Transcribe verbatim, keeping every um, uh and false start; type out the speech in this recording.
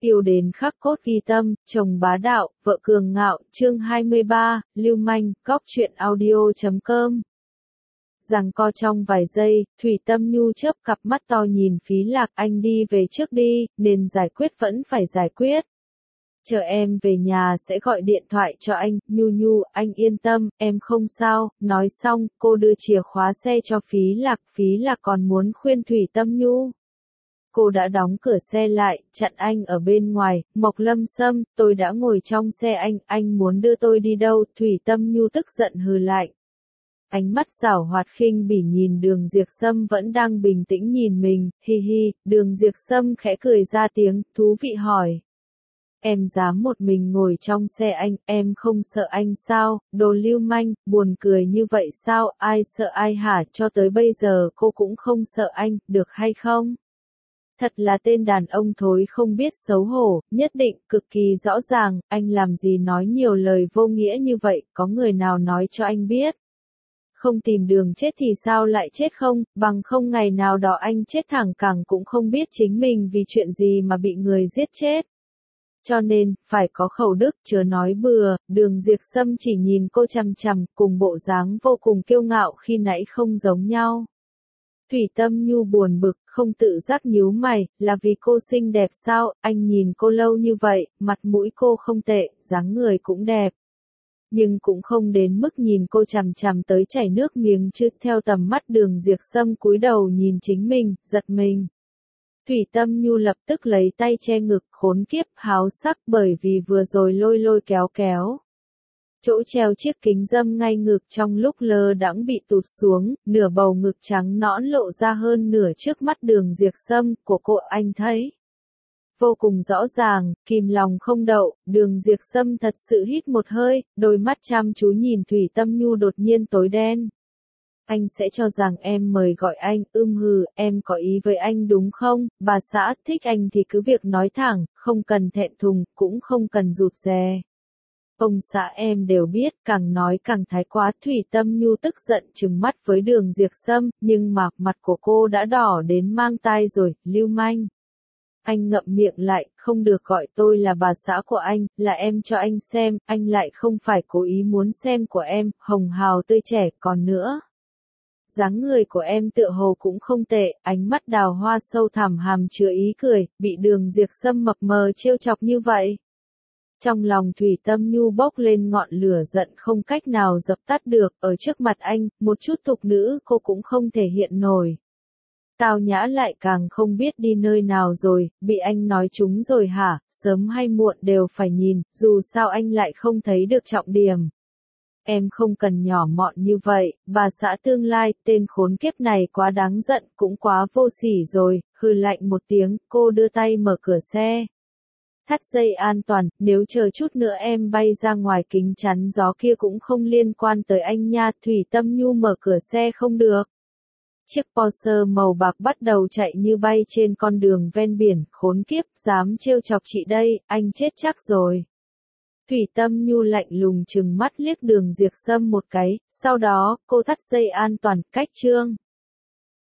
Yêu đến khắc cốt ghi tâm, chồng bá đạo, vợ cường ngạo, chương hai mươi ba, lưu manh, góc truyện audio chấm com. Giằng co trong vài giây, Thủy Tâm Nhu chớp cặp mắt to nhìn Phí Lạc, anh đi về trước đi, nên giải quyết vẫn phải giải quyết. Chờ em về nhà sẽ gọi điện thoại cho anh, Nhu Nhu, anh yên tâm, em không sao. Nói xong, cô đưa chìa khóa xe cho Phí Lạc, Phí Lạc còn muốn khuyên Thủy Tâm Nhu. Cô đã đóng cửa xe lại, chặn anh ở bên ngoài. Mộc Lâm Sâm, tôi đã ngồi trong xe anh, anh muốn đưa tôi đi đâu? Thủy Tâm Nhu tức giận hừ lạnh. Ánh mắt giảo hoạt khinh bỉ nhìn Đường Diệp Sâm vẫn đang bình tĩnh nhìn mình, hi hi. Đường Diệp Sâm khẽ cười ra tiếng, thú vị hỏi. Em dám một mình ngồi trong xe anh, em không sợ anh sao? Đồ lưu manh, buồn cười như vậy sao? Ai sợ ai hả? Cho tới bây giờ cô cũng không sợ anh, được hay không? Thật là tên đàn ông thối không biết xấu hổ, nhất định, cực kỳ rõ ràng, anh làm gì nói nhiều lời vô nghĩa như vậy, có người nào nói cho anh biết. Không tìm đường chết thì sao lại chết không, bằng không ngày nào đó anh chết thẳng cẳng cũng không biết chính mình vì chuyện gì mà bị người giết chết. Cho nên, phải có khẩu đức, chớ nói bừa. Đường Diệp Sâm chỉ nhìn cô chằm chằm, cùng bộ dáng vô cùng kiêu ngạo khi nãy không giống nhau. Thủy Tâm Nhu buồn bực, không tự giác nhíu mày, là vì cô xinh đẹp sao? Anh nhìn cô lâu như vậy, mặt mũi cô không tệ, dáng người cũng đẹp. Nhưng cũng không đến mức nhìn cô chằm chằm tới chảy nước miếng chứ. Theo tầm mắt Đường Diệp Sâm cúi đầu nhìn chính mình, giật mình. Thủy Tâm Nhu lập tức lấy tay che ngực, khốn kiếp, háo sắc, bởi vì vừa rồi lôi lôi kéo kéo. Chỗ treo chiếc kính dâm ngay ngực trong lúc lơ đãng bị tụt xuống, nửa bầu ngực trắng nõn lộ ra hơn nửa trước mắt Đường Diệp Sâm của cô, anh thấy. Vô cùng rõ ràng, kìm lòng không đậu, Đường Diệp Sâm thật sự hít một hơi, đôi mắt chăm chú nhìn Thủy Tâm Nhu đột nhiên tối đen. Anh sẽ cho rằng em mời gọi anh, ưm hừ, em có ý với anh đúng không? Bà xã, thích anh thì cứ việc nói thẳng, không cần thẹn thùng, cũng không cần rụt rè. Ông xã em đều biết, càng nói càng thái quá. Thủy Tâm Nhu tức giận trừng mắt với Đường Diệp Sâm, nhưng mà mặt của cô đã đỏ đến mang tai rồi, lưu manh. Anh ngậm miệng lại, không được gọi tôi là bà xã của anh, là em cho anh xem, anh lại không phải cố ý muốn xem của em, hồng hào tươi trẻ, còn nữa. Dáng người của em tựa hồ cũng không tệ, ánh mắt đào hoa sâu thẳm hàm chứa ý cười, bị Đường Diệp Sâm mập mờ trêu chọc như vậy. Trong lòng Thủy Tâm Nhu bốc lên ngọn lửa giận không cách nào dập tắt được, ở trước mặt anh, một chút tục nữ cô cũng không thể hiện nổi. Tao Nhã lại càng không biết đi nơi nào rồi, bị anh nói trúng rồi hả, sớm hay muộn đều phải nhìn, dù sao anh lại không thấy được trọng điểm. Em không cần nhỏ mọn như vậy, bà xã tương lai, tên khốn kiếp này quá đáng giận, cũng quá vô sỉ rồi, hừ lạnh một tiếng, cô đưa tay mở cửa xe. Thắt dây an toàn, nếu chờ chút nữa em bay ra ngoài kính chắn gió kia cũng không liên quan tới anh nha. Thủy Tâm Nhu mở cửa xe không được. Chiếc Porsche màu bạc bắt đầu chạy như bay trên con đường ven biển, khốn kiếp, dám trêu chọc chị đây, anh chết chắc rồi. Thủy Tâm Nhu lạnh lùng trừng mắt liếc Đường Diệp Sâm một cái, sau đó, cô thắt dây an toàn, cách chương.